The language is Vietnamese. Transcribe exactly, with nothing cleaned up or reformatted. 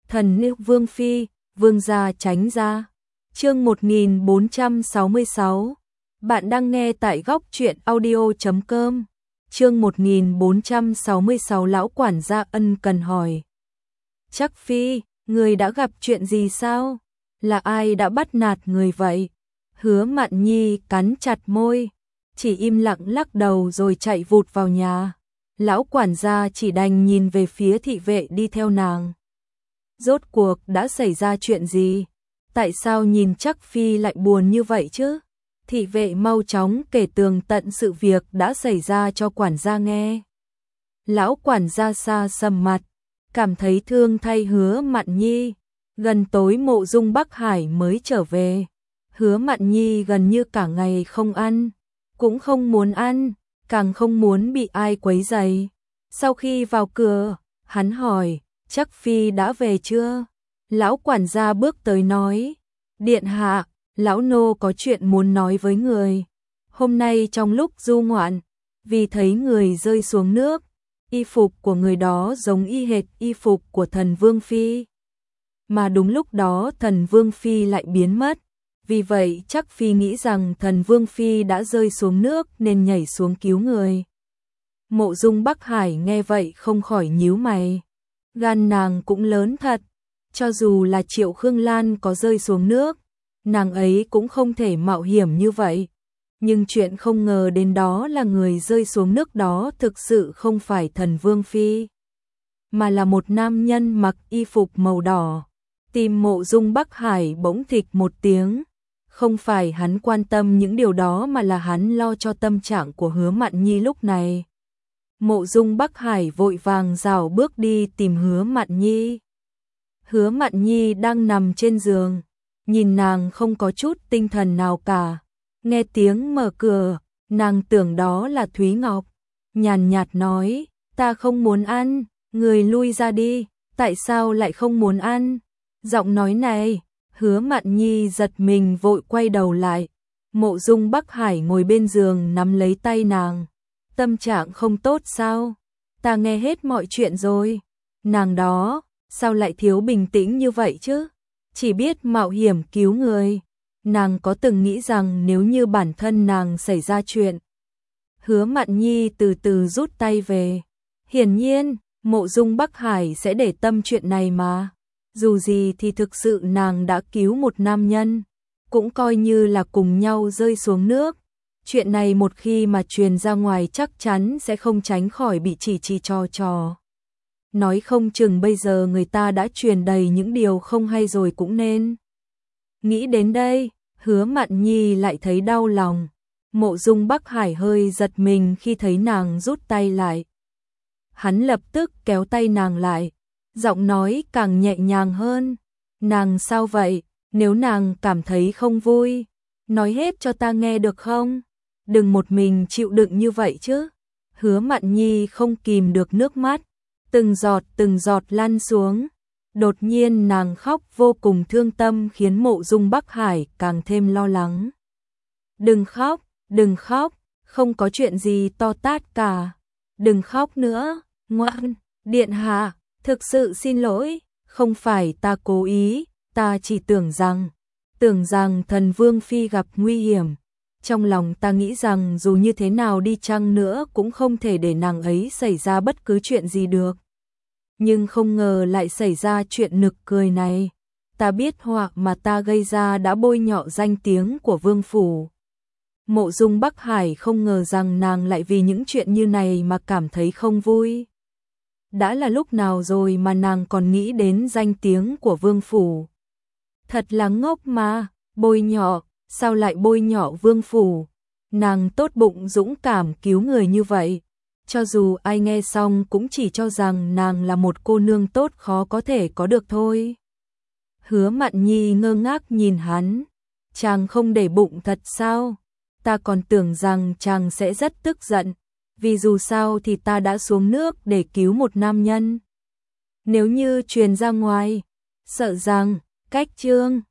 Thần nữ Vương Phi, Vương gia tránh ra. Chương một nghìn bốn trăm sáu mươi sáu. Bạn đang nghe tại góc truyện audio chấm com. Chương một nghìn bốn trăm sáu mươi sáu. Lão quản gia ân cần hỏi. Chắc Phi, người đã gặp chuyện gì sao? Là ai đã bắt nạt người vậy? Hứa Mạn Nhi cắn chặt môi, chỉ im lặng lắc đầu rồi chạy vụt vào nhà. Lão quản gia chỉ đành nhìn về phía thị vệ đi theo nàng. Rốt cuộc đã xảy ra chuyện gì? Tại sao nhìn Chắc Phi lại buồn như vậy chứ? Thị vệ mau chóng kể tường tận sự việc đã xảy ra cho quản gia nghe. Lão quản gia xa sầm mặt, cảm thấy thương thay Hứa Mạn Nhi. Gần tối Mộ Dung Bắc Hải mới trở về. Hứa Mạn Nhi gần như cả ngày không ăn, cũng không muốn ăn, càng không muốn bị ai quấy rầy. Sau khi vào cửa, hắn hỏi, Chắc Phi đã về chưa? Lão quản gia bước tới nói, điện hạ, lão nô có chuyện muốn nói với người. Hôm nay trong lúc du ngoạn, vì thấy người rơi xuống nước, y phục của người đó giống y hệt y phục của thần Vương Phi. Mà đúng lúc đó thần Vương Phi lại biến mất, vì vậy Chắc Phi nghĩ rằng thần Vương Phi đã rơi xuống nước nên nhảy xuống cứu người. Mộ Dung Bắc Hải nghe vậy không khỏi nhíu mày. Gan nàng cũng lớn thật, cho dù là Triệu Khương Lan có rơi xuống nước, nàng ấy cũng không thể mạo hiểm như vậy. Nhưng chuyện không ngờ đến đó là người rơi xuống nước đó thực sự không phải thần Vương Phi, mà là một nam nhân mặc y phục màu đỏ. Tim Mộ Dung Bắc Hải bỗng thịch một tiếng. Không phải hắn quan tâm những điều đó mà là hắn lo cho tâm trạng của Hứa Mạn Nhi lúc này. Mộ Dung Bắc Hải vội vàng rảo bước đi tìm Hứa Mạn Nhi. Hứa Mạn Nhi đang nằm trên giường, nhìn nàng không có chút tinh thần nào cả. Nghe tiếng mở cửa, nàng tưởng đó là Thúy Ngọc, nhàn nhạt nói, ta không muốn ăn, người lui ra đi. Tại sao lại không muốn ăn? Giọng nói này, Hứa Mạn Nhi giật mình vội quay đầu lại. Mộ Dung Bắc Hải ngồi bên giường nắm lấy tay nàng. Tâm trạng không tốt sao? Ta nghe hết mọi chuyện rồi. Nàng đó, sao lại thiếu bình tĩnh như vậy chứ? Chỉ biết mạo hiểm cứu người. Nàng có từng nghĩ rằng nếu như bản thân nàng xảy ra chuyện? Hứa Mạn Nhi từ từ rút tay về. Hiển nhiên, Mộ Dung Bắc Hải sẽ để tâm chuyện này mà. Dù gì thì thực sự nàng đã cứu một nam nhân, cũng coi như là cùng nhau rơi xuống nước. Chuyện này một khi mà truyền ra ngoài chắc chắn sẽ không tránh khỏi bị chỉ chỉ trò trò. Nói không chừng bây giờ người ta đã truyền đầy những điều không hay rồi cũng nên. Nghĩ đến đây, Hứa Mạn Nhi lại thấy đau lòng. Mộ Dung Bắc Hải hơi giật mình khi thấy nàng rút tay lại. Hắn lập tức kéo tay nàng lại, giọng nói càng nhẹ nhàng hơn. Nàng sao vậy? Nếu nàng cảm thấy không vui, nói hết cho ta nghe được không? Đừng một mình chịu đựng như vậy chứ. Hứa Mạn Nhi không kìm được nước mắt, từng giọt từng giọt lăn xuống. Đột nhiên nàng khóc vô cùng thương tâm khiến Mộ Dung Bắc Hải càng thêm lo lắng. Đừng khóc, đừng khóc, không có chuyện gì to tát cả. Đừng khóc nữa, ngoan, điện hạ, thực sự xin lỗi, không phải ta cố ý, ta chỉ tưởng rằng, tưởng rằng thần Vương Phi gặp nguy hiểm. Trong lòng ta nghĩ rằng dù như thế nào đi chăng nữa cũng không thể để nàng ấy xảy ra bất cứ chuyện gì được. Nhưng không ngờ lại xảy ra chuyện nực cười này. Ta biết họa mà ta gây ra đã bôi nhọ danh tiếng của Vương Phủ. Mộ Dung Bắc Hải không ngờ rằng nàng lại vì những chuyện như này mà cảm thấy không vui. Đã là lúc nào rồi mà nàng còn nghĩ đến danh tiếng của Vương Phủ. Thật là ngốc mà, bôi nhọ, sao lại bôi nhọ Vương Phủ? Nàng tốt bụng dũng cảm cứu người như vậy. Cho dù ai nghe xong cũng chỉ cho rằng nàng là một cô nương tốt khó có thể có được thôi. Hứa Mạn Nhi ngơ ngác nhìn hắn. Chàng không để bụng thật sao? Ta còn tưởng rằng chàng sẽ rất tức giận. Vì dù sao thì ta đã xuống nước để cứu một nam nhân. Nếu như truyền ra ngoài, sợ rằng, cách trương,